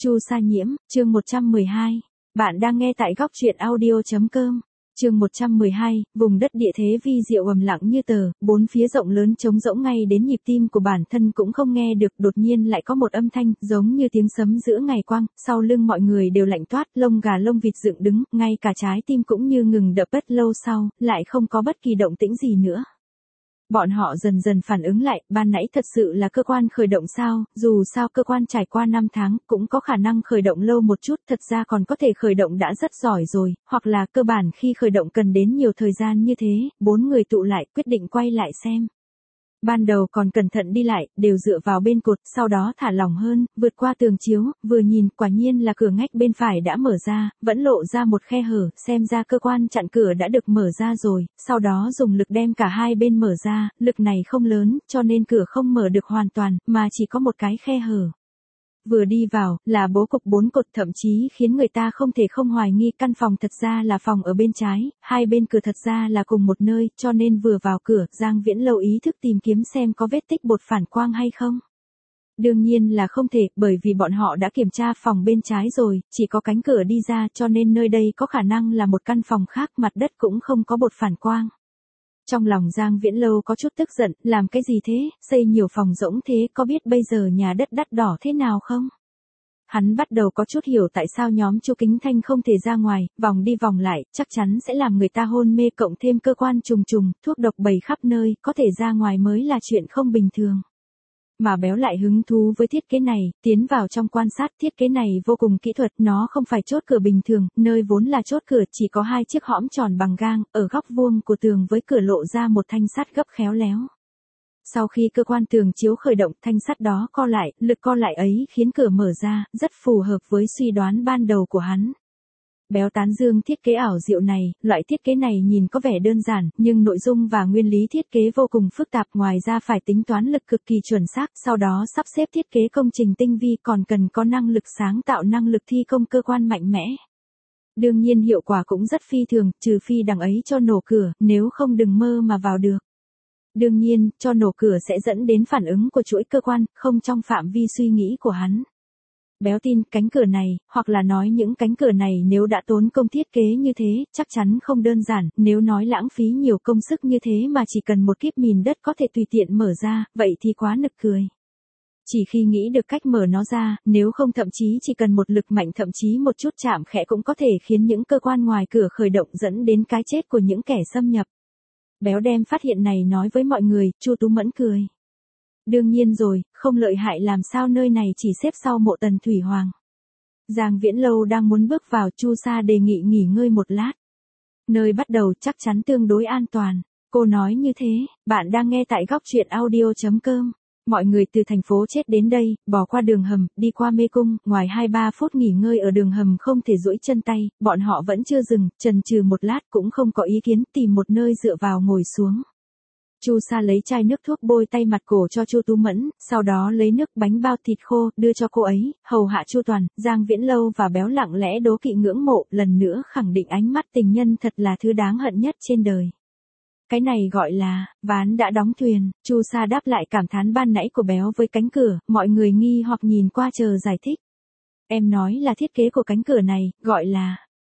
Chu Sa Nhiễm, chương 112. Bạn đang nghe tại góc truyện audio.com. Chương 112, vùng đất địa thế vi diệu ầm lặng như tờ, bốn phía rộng lớn trống rỗng ngay đến nhịp tim của bản thân cũng không nghe được, đột nhiên lại có một âm thanh, giống như tiếng sấm giữa ngày quang, sau lưng mọi người đều lạnh toát, lông gà lông vịt dựng đứng, ngay cả trái tim cũng như ngừng đập. Rất lâu sau, lại không có bất kỳ động tĩnh gì nữa. Bọn họ dần dần phản ứng lại, ban nãy thật sự là cơ quan khởi động sao, dù sao cơ quan trải qua 5 tháng, cũng có khả năng khởi động lâu một chút, thật ra còn có thể khởi động đã rất giỏi rồi, hoặc là cơ bản khi khởi động cần đến nhiều thời gian như thế, bốn người tụ lại, quyết định quay lại xem. Ban đầu còn cẩn thận đi lại, đều dựa vào bên cột, sau đó thả lỏng hơn, vượt qua tường chiếu, vừa nhìn, quả nhiên là cửa ngách bên phải đã mở ra, vẫn lộ ra một khe hở, xem ra cơ quan chặn cửa đã được mở ra rồi, sau đó dùng lực đem cả hai bên mở ra, lực này không lớn, cho nên cửa không mở được hoàn toàn, mà chỉ có một cái khe hở. Vừa đi vào, là bố cục 4 cột, thậm chí khiến người ta không thể không hoài nghi căn phòng thật ra là phòng ở bên trái, hai bên cửa thật ra là cùng một nơi, cho nên vừa vào cửa, Giang Viễn Lâu ý thức tìm kiếm xem có vết tích bột phản quang hay không. Đương nhiên là không thể, bởi vì bọn họ đã kiểm tra phòng bên trái rồi, chỉ có cánh cửa đi ra, cho nên nơi đây có khả năng là một căn phòng khác, mặt đất cũng không có bột phản quang. Trong lòng Giang Viễn Lâu có chút tức giận, làm cái gì thế, xây nhiều phòng rỗng thế, có biết bây giờ nhà đất đắt đỏ thế nào không? Hắn bắt đầu có chút hiểu tại sao nhóm Chu Kính Thanh không thể ra ngoài, vòng đi vòng lại, chắc chắn sẽ làm người ta hôn mê, cộng thêm cơ quan trùng trùng, thuốc độc bày khắp nơi, có thể ra ngoài mới là chuyện không bình thường. Mà Béo lại hứng thú với thiết kế này, tiến vào trong quan sát, thiết kế này vô cùng kỹ thuật, nó không phải chốt cửa bình thường, nơi vốn là chốt cửa chỉ có hai chiếc hõm tròn bằng gang, ở góc vuông của tường với cửa lộ ra một thanh sắt gấp khéo léo. Sau khi cơ quan tường chiếu khởi động, thanh sắt đó co lại, lực co lại ấy khiến cửa mở ra, rất phù hợp với suy đoán ban đầu của hắn. Béo tán dương thiết kế ảo diệu này, loại thiết kế này nhìn có vẻ đơn giản, nhưng nội dung và nguyên lý thiết kế vô cùng phức tạp, ngoài ra phải tính toán lực cực kỳ chuẩn xác, sau đó sắp xếp thiết kế công trình tinh vi, còn cần có năng lực sáng tạo, năng lực thi công cơ quan mạnh mẽ. Đương nhiên hiệu quả cũng rất phi thường, trừ phi đằng ấy cho nổ cửa, nếu không đừng mơ mà vào được. Đương nhiên, cho nổ cửa sẽ dẫn đến phản ứng của chuỗi cơ quan, không trong phạm vi suy nghĩ của hắn. Béo tin cánh cửa này, hoặc là nói những cánh cửa này nếu đã tốn công thiết kế như thế, chắc chắn không đơn giản, nếu nói lãng phí nhiều công sức như thế mà chỉ cần một kíp mìn đất có thể tùy tiện mở ra, vậy thì quá nực cười. Chỉ khi nghĩ được cách mở nó ra, nếu không thậm chí chỉ cần một lực mạnh, thậm chí một chút chạm khẽ cũng có thể khiến những cơ quan ngoài cửa khởi động, dẫn đến cái chết của những kẻ xâm nhập. Béo đem phát hiện này nói với mọi người, Chu Tú Mẫn cười. Đương nhiên rồi, không lợi hại làm sao nơi này chỉ xếp sau mộ Tần Thủy Hoàng. Giang Viễn Lâu đang muốn bước vào, Chu Sa đề nghị nghỉ ngơi một lát. Nơi bắt đầu chắc chắn tương đối an toàn. Cô nói như thế, bạn đang nghe tại góc truyện audio.com. Mọi người từ thành phố chết đến đây, bỏ qua đường hầm, đi qua mê cung, ngoài 2-3 phút nghỉ ngơi ở đường hầm không thể duỗi chân tay, bọn họ vẫn chưa dừng, chần chừ một lát cũng không có ý kiến, tìm một nơi dựa vào ngồi xuống. Chu Sa lấy chai nước thuốc bôi tay mặt cổ cho Chu Tú Mẫn, sau đó lấy nước bánh bao thịt khô, đưa cho cô ấy, hầu hạ chu toàn. Giang Viễn Lâu và Béo lặng lẽ đố kỵ ngưỡng mộ, lần nữa khẳng định ánh mắt tình nhân thật là thứ đáng hận nhất trên đời. Cái này gọi là, ván đã đóng thuyền. Chu Sa đáp lại cảm thán ban nãy của Béo với cánh cửa, mọi người nghi hoặc nhìn qua chờ giải thích. Em nói là thiết kế của cánh cửa này, gọi là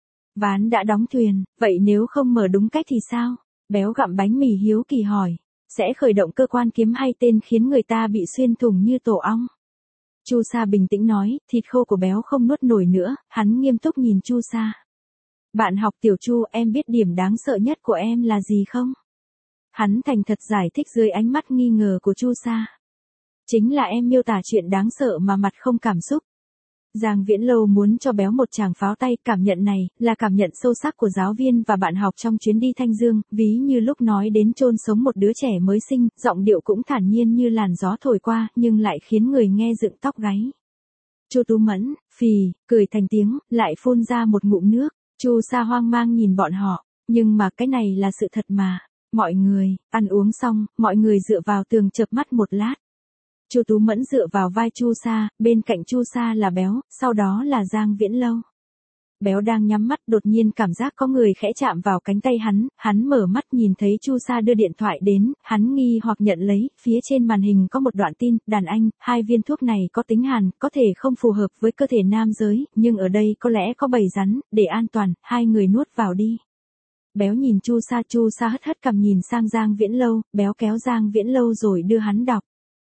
ván đã đóng thuyền, vậy nếu không mở đúng cách thì sao? Béo gặm bánh mì hiếu kỳ hỏi, sẽ khởi động cơ quan kiếm hay tên khiến người ta bị xuyên thủng như tổ ong? Chu Sa bình tĩnh nói, thịt khô của Béo không nuốt nổi nữa, hắn nghiêm túc nhìn Chu Sa. Bạn học Tiểu Chu, em biết điểm đáng sợ nhất của em là gì không? Hắn thành thật giải thích dưới ánh mắt nghi ngờ của Chu Sa. Chính là em miêu tả chuyện đáng sợ mà mặt không cảm xúc. Giang Viễn Lâu muốn cho Béo một tràng pháo tay, cảm nhận này, là cảm nhận sâu sắc của giáo viên và bạn học trong chuyến đi Thanh Dương, ví như lúc nói đến chôn sống một đứa trẻ mới sinh, giọng điệu cũng thản nhiên như làn gió thổi qua, nhưng lại khiến người nghe dựng tóc gáy. Chu Tú Mẫn, phì, cười thành tiếng, lại phun ra một ngụm nước. Chu Sa hoang mang nhìn bọn họ, nhưng mà cái này là sự thật mà. Mọi người, ăn uống xong, mọi người dựa vào tường chợp mắt một lát. Chu Tú Mẫn dựa vào vai Chu Sa, bên cạnh Chu Sa là Béo, sau đó là Giang Viễn Lâu. Béo đang nhắm mắt đột nhiên cảm giác có người khẽ chạm vào cánh tay hắn mở mắt nhìn thấy Chu Sa đưa điện thoại đến, hắn nghi hoặc nhận lấy, phía trên màn hình có một đoạn tin, đàn anh, 2 viên thuốc này có tính hàn, có thể không phù hợp với cơ thể nam giới, nhưng ở đây có lẽ có bầy rắn, để an toàn, 2 người nuốt vào đi. Béo nhìn Chu Sa hất hất cằm nhìn sang Giang Viễn Lâu, béo kéo Giang Viễn Lâu rồi đưa hắn đọc.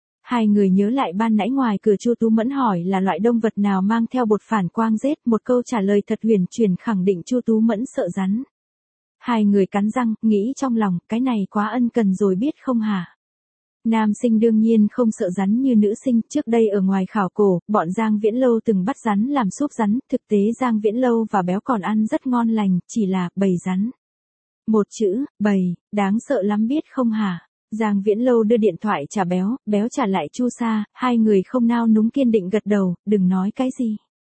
2 người nhớ lại ban nãy ngoài cửa Chu Tú Mẫn hỏi là loại động vật nào mang theo bột phản quang rết, một câu trả lời thật huyền chuyển khẳng định Chu Tú Mẫn sợ rắn. 2 người cắn răng, nghĩ trong lòng, cái này quá ân cần rồi biết không hả? Nam sinh đương nhiên không sợ rắn như nữ sinh, trước đây ở ngoài khảo cổ, bọn Giang Viễn Lâu từng bắt rắn làm súp rắn, thực tế Giang Viễn Lâu và béo còn ăn rất ngon lành, chỉ là, bầy rắn. Một chữ, bầy, đáng sợ lắm biết không hả? Giang Viễn Lâu đưa điện thoại trả béo, béo trả lại Chu Sa, 2 người không nao núng kiên định gật đầu, đừng nói cái gì.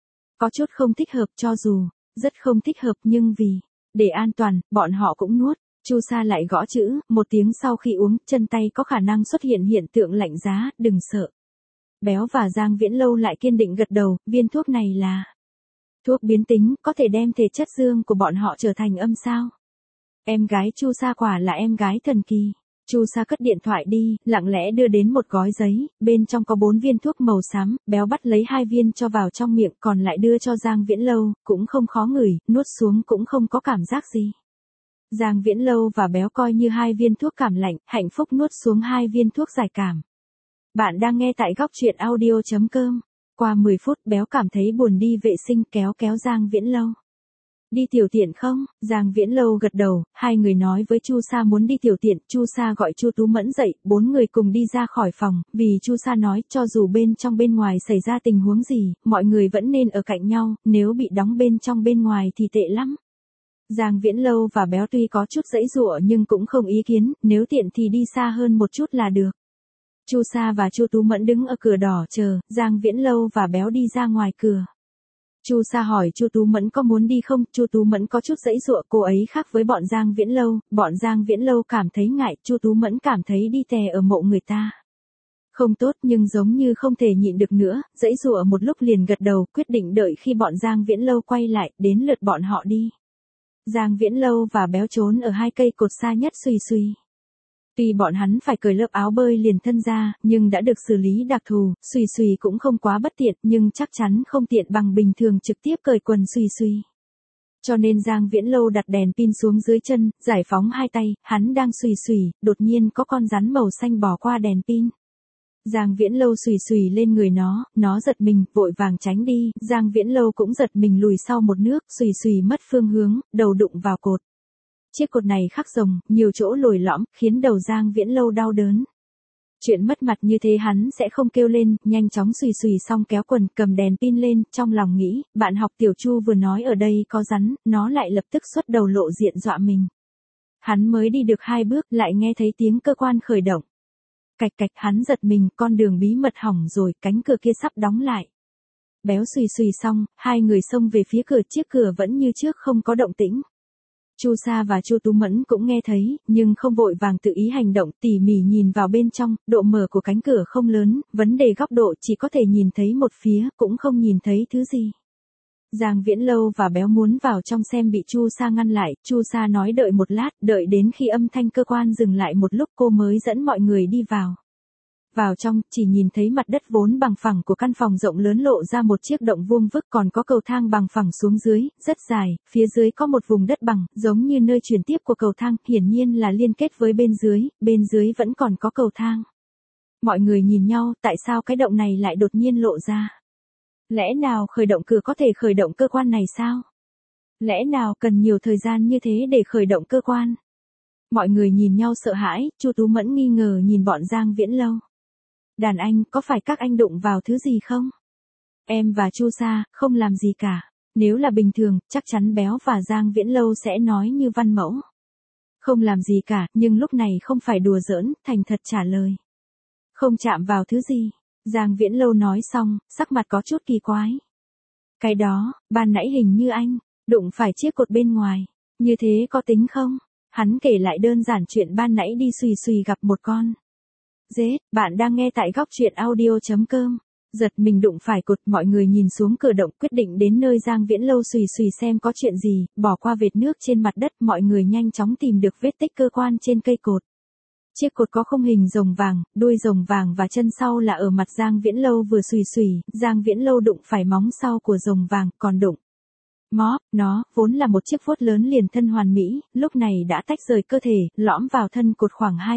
Có chút không thích hợp cho dù, rất không thích hợp nhưng vì, để an toàn, bọn họ cũng nuốt. Chu Sa lại gõ chữ, một tiếng sau khi uống, chân tay có khả năng xuất hiện hiện tượng lạnh giá, đừng sợ. Béo và Giang Viễn Lâu lại kiên định gật đầu, viên thuốc này là thuốc biến tính, có thể đem thể chất dương của bọn họ trở thành âm sao. Em gái Chu Sa quả là em gái thần kỳ. Chu Sa cất điện thoại đi, lặng lẽ đưa đến một gói giấy, bên trong có 4 viên thuốc màu xám, béo bắt lấy 2 viên cho vào trong miệng, còn lại đưa cho Giang Viễn Lâu, cũng không khó ngửi, nuốt xuống cũng không có cảm giác gì. Giang Viễn Lâu và béo coi như 2 viên thuốc cảm lạnh, hạnh phúc nuốt xuống 2 viên thuốc giải cảm. Bạn đang nghe tại góc truyện audio.com. Qua 10 phút béo cảm thấy buồn đi vệ sinh kéo Giang Viễn Lâu. Đi tiểu tiện không? Giang Viễn Lâu gật đầu, 2 người nói với Chu Sa muốn đi tiểu tiện, Chu Sa gọi Chu Tú Mẫn dậy, 4 người cùng đi ra khỏi phòng, vì Chu Sa nói cho dù bên trong bên ngoài xảy ra tình huống gì, mọi người vẫn nên ở cạnh nhau, nếu bị đóng bên trong bên ngoài thì tệ lắm. Giang Viễn Lâu và béo tuy có chút giãy giụa nhưng cũng không ý kiến, nếu tiện thì đi xa hơn một chút là được. Chu Sa và Chu Tú Mẫn đứng ở cửa đỏ chờ, Giang Viễn Lâu và béo đi ra ngoài cửa. Chu Sa hỏi Chu Tú Mẫn có muốn đi không, Chu Tú Mẫn có chút giãy giụa, cô ấy khác với bọn Giang Viễn Lâu cảm thấy ngại, Chu Tú Mẫn cảm thấy đi tè ở mộ người ta. Không tốt nhưng giống như không thể nhịn được nữa, giãy giụa một lúc liền gật đầu, quyết định đợi khi bọn Giang Viễn Lâu quay lại, đến lượt bọn họ đi. Giang Viễn Lâu và béo trốn ở 2 cây cột xa nhất xùy xùy. Tuy bọn hắn phải cởi lớp áo bơi liền thân ra, nhưng đã được xử lý đặc thù, xùy xùy cũng không quá bất tiện, nhưng chắc chắn không tiện bằng bình thường trực tiếp cởi quần xùy xùy. Cho nên Giang Viễn Lâu đặt đèn pin xuống dưới chân, giải phóng 2 tay, hắn đang xùy xùy, đột nhiên có con rắn màu xanh bò qua đèn pin. Giang Viễn Lâu xùy xùy lên người nó giật mình, vội vàng tránh đi, Giang Viễn Lâu cũng giật mình lùi sau một nước, xùy xùy mất phương hướng, đầu đụng vào cột. Chiếc cột này khắc rồng, nhiều chỗ lồi lõm, khiến đầu Giang Viễn Lâu đau đớn. Chuyện mất mặt như thế hắn sẽ không kêu lên, nhanh chóng xùy xùy xong kéo quần, cầm đèn pin lên, trong lòng nghĩ, bạn học tiểu Chu vừa nói ở đây có rắn, nó lại lập tức xuất đầu lộ diện dọa mình. Hắn mới đi được 2 bước, lại nghe thấy tiếng cơ quan khởi động. Cạch cạch, hắn giật mình, con đường bí mật hỏng rồi, cánh cửa kia sắp đóng lại. Béo xùy xùy xong, 2 người xông về phía cửa, chiếc cửa vẫn như trước không có động tĩnh. Chu Sa và Chu Tú Mẫn cũng nghe thấy, nhưng không vội vàng tự ý hành động, tỉ mỉ nhìn vào bên trong, độ mở của cánh cửa không lớn, vấn đề góc độ chỉ có thể nhìn thấy một phía, cũng không nhìn thấy thứ gì. Giang Viễn Lâu và béo muốn vào trong xem bị Chu Sa ngăn lại, Chu Sa nói đợi một lát, đợi đến khi âm thanh cơ quan dừng lại một lúc cô mới dẫn mọi người đi vào. Vào trong, chỉ nhìn thấy mặt đất vốn bằng phẳng của căn phòng rộng lớn lộ ra một chiếc động vuông vức, còn có cầu thang bằng phẳng xuống dưới, rất dài, phía dưới có một vùng đất bằng, giống như nơi chuyển tiếp của cầu thang, hiển nhiên là liên kết với bên dưới vẫn còn có cầu thang. Mọi người nhìn nhau, tại sao cái động này lại đột nhiên lộ ra? Lẽ nào khởi động cửa có thể khởi động cơ quan này sao? Lẽ nào cần nhiều thời gian như thế để khởi động cơ quan? Mọi người nhìn nhau sợ hãi, Chu Tú Mẫn nghi ngờ nhìn bọn Giang Viễn Lâu. Đàn anh, có phải các anh đụng vào thứ gì không? Em và Chu Sa, không làm gì cả. Nếu là bình thường, chắc chắn béo và Giang Viễn Lâu sẽ nói như văn mẫu. Không làm gì cả, nhưng lúc này không phải đùa giỡn, thành thật trả lời. Không chạm vào thứ gì. Giang Viễn Lâu nói xong, sắc mặt có chút kỳ quái. Cái đó, ban nãy hình như anh, đụng phải chiếc cột bên ngoài. Như thế có tính không? Hắn kể lại đơn giản chuyện ban nãy đi xùy xùy gặp một con. Dết, bạn đang nghe tại góc truyện audio.com. Giật mình đụng phải cột, mọi người nhìn xuống cửa động, quyết định đến nơi Giang Viễn Lâu xùy xùy xem có chuyện gì, bỏ qua vệt nước trên mặt đất, mọi người nhanh chóng tìm được vết tích cơ quan trên cây cột. Chiếc cột có khung hình rồng vàng, đuôi rồng vàng và chân sau là ở mặt Giang Viễn Lâu vừa xùy xùy, Giang Viễn Lâu đụng phải móng sau của rồng vàng, còn đụng. Nó, vốn là một chiếc vuốt lớn liền thân hoàn mỹ, lúc này đã tách rời cơ thể, lõm vào thân cột khoảng 2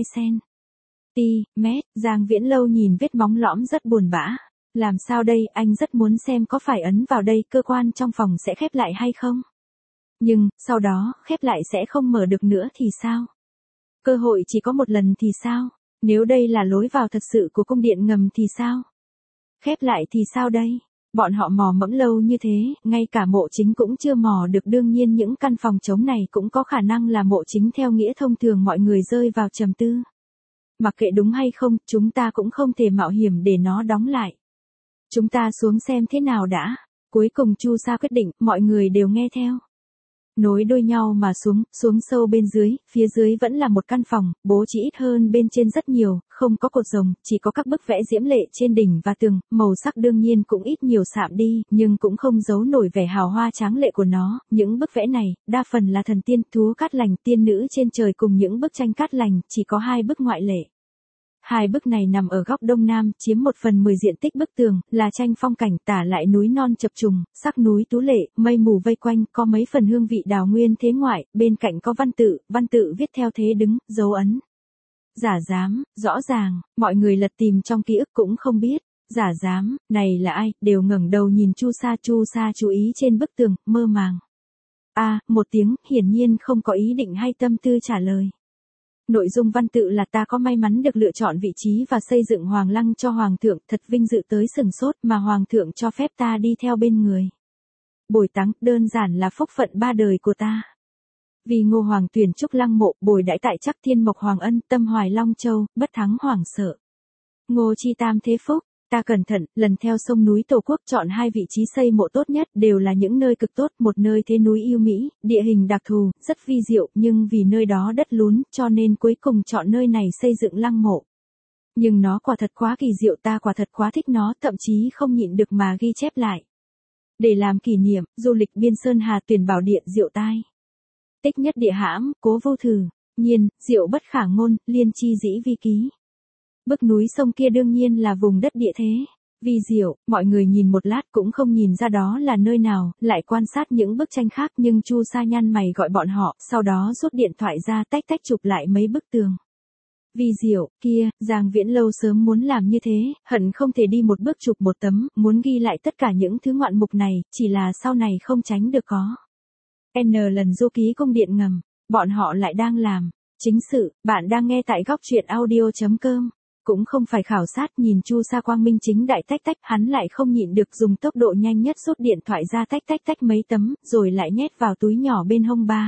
cm, Giang Viễn Lâu nhìn vết móng lõm rất buồn bã. Làm sao đây, anh rất muốn xem có phải ấn vào đây cơ quan trong phòng sẽ khép lại hay không? Nhưng, sau đó, khép lại sẽ không mở được nữa thì sao? Cơ hội chỉ có một lần thì sao? Nếu đây là lối vào thật sự của cung điện ngầm thì sao? Khép lại thì sao đây? Bọn họ mò mẫm lâu như thế, ngay cả mộ chính cũng chưa mò được, đương nhiên những căn phòng trống này cũng có khả năng là mộ chính theo nghĩa thông thường, mọi người rơi vào trầm tư. Mặc kệ đúng hay không, chúng ta cũng không thể mạo hiểm để nó đóng lại. Chúng ta xuống xem thế nào đã. Cuối cùng Chu Sa quyết định, mọi người đều nghe theo. Nối đuôi nhau mà xuống sâu bên dưới, phía dưới vẫn là một căn phòng, bố trí ít hơn bên trên rất nhiều, không có cột rồng, chỉ có các bức vẽ diễm lệ trên đỉnh và tường, màu sắc đương nhiên cũng ít nhiều sạm đi, nhưng cũng không giấu nổi vẻ hào hoa tráng lệ của nó. Những bức vẽ này, đa phần là thần tiên, thú cát lành, tiên nữ trên trời cùng những bức tranh cát lành, chỉ có 2 bức ngoại lệ. 2 bức này nằm ở góc đông nam, chiếm 1/10 diện tích bức tường, là tranh phong cảnh, tả lại núi non chập trùng, sắc núi tú lệ, mây mù vây quanh, có mấy phần hương vị đào nguyên thế ngoại, bên cạnh có văn tự viết theo thế đứng, dấu ấn. Giả giám, rõ ràng, mọi người lật tìm trong ký ức cũng không biết. Giả giám, này là ai, đều ngẩng đầu nhìn Chu Sa chú ý trên bức tường, mơ màng. Một tiếng, hiển nhiên không có ý định hay tâm tư trả lời. Nội dung văn tự là: ta có may mắn được lựa chọn vị trí và xây dựng hoàng lăng cho hoàng thượng, thật vinh dự tới sừng sốt mà hoàng thượng cho phép ta đi theo bên người. Bồi táng, đơn giản là phúc phận 3 đời của ta. Vì Ngô hoàng tuyển trúc lăng mộ, bồi đãi tại Trắc Thiên Mộc Hoàng Ân, Tâm Hoài Long Châu, bất thắng hoàng sợ. Ngô chi tam thế phúc. Ta cẩn thận, lần theo sông núi Tổ quốc chọn 2 vị trí xây mộ tốt nhất, đều là những nơi cực tốt, một nơi thế núi yêu mỹ, địa hình đặc thù, rất vi diệu, nhưng vì nơi đó đất lún, cho nên cuối cùng chọn nơi này xây dựng lăng mộ. Nhưng nó quả thật quá kỳ diệu, ta quả thật quá thích nó, thậm chí không nhịn được mà ghi chép lại. Để làm kỷ niệm, du lịch biên Sơn Hà tuyển bảo địa diệu tai. Tích nhất địa hãm, cố vô thử, nhiên, diệu bất khả ngôn, liên chi dĩ vi ký. Bức núi sông kia đương nhiên là vùng đất địa thế. Vi diệu, mọi người nhìn một lát cũng không nhìn ra đó là nơi nào, lại quan sát những bức tranh khác, nhưng Chu Sa nhăn mày gọi bọn họ, sau đó rút điện thoại ra tách chụp lại mấy bức tường. Vi diệu, kia, Giang Viễn Lâu sớm muốn làm như thế, hận không thể đi một bước chụp một tấm, muốn ghi lại tất cả những thứ ngoạn mục này, chỉ là sau này không tránh được có. N lần du ký cung điện ngầm, bọn họ lại đang làm. Chính sự, bạn đang nghe tại góc truyện audio.com. Cũng không phải khảo sát, nhìn Chu Sa quang minh chính đại tách, hắn lại không nhịn được dùng tốc độ nhanh nhất rút điện thoại ra tách mấy tấm, rồi lại nhét vào túi nhỏ bên hông ba.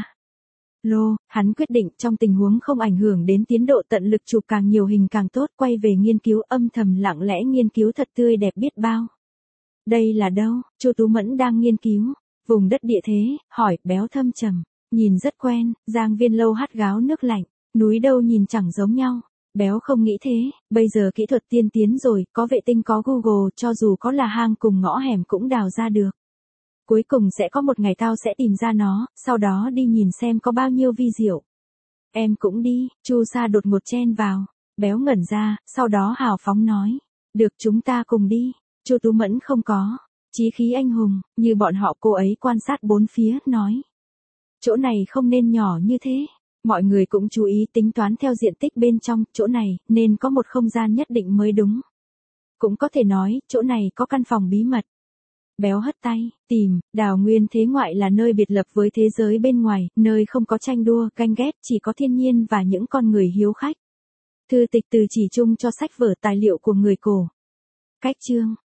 Hắn quyết định trong tình huống không ảnh hưởng đến tiến độ, tận lực chụp càng nhiều hình càng tốt, quay về nghiên cứu, âm thầm lặng lẽ nghiên cứu thật tươi đẹp biết bao. Đây là đâu? Chu Tú Mẫn đang nghiên cứu. Vùng đất địa thế, hỏi, béo thâm trầm. Nhìn rất quen, Giang Viên Lâu hắt gáo nước lạnh. Núi đâu nhìn chẳng giống nhau. Béo không nghĩ thế, bây giờ kỹ thuật tiên tiến rồi, có vệ tinh có Google, cho dù có là hang cùng ngõ hẻm cũng đào ra được. Cuối cùng sẽ có một ngày tao sẽ tìm ra nó, sau đó đi nhìn xem có bao nhiêu vi diệu. Em cũng đi, Chu Sa đột ngột chen vào. Béo ngẩn ra, sau đó hào phóng nói. Được, chúng ta cùng đi. Chu Tú Mẫn không có chí khí anh hùng, như bọn họ, cô ấy quan sát bốn phía, nói. Chỗ này không nên nhỏ như thế. Mọi người cũng chú ý tính toán theo diện tích bên trong, chỗ này, nên có một không gian nhất định mới đúng. Cũng có thể nói, chỗ này có căn phòng bí mật. Béo hất tay, tìm, đào nguyên thế ngoại là nơi biệt lập với thế giới bên ngoài, nơi không có tranh đua, ganh ghét, chỉ có thiên nhiên và những con người hiếu khách. Thư tịch từ chỉ chung cho sách vở tài liệu của người cổ. Cách chương.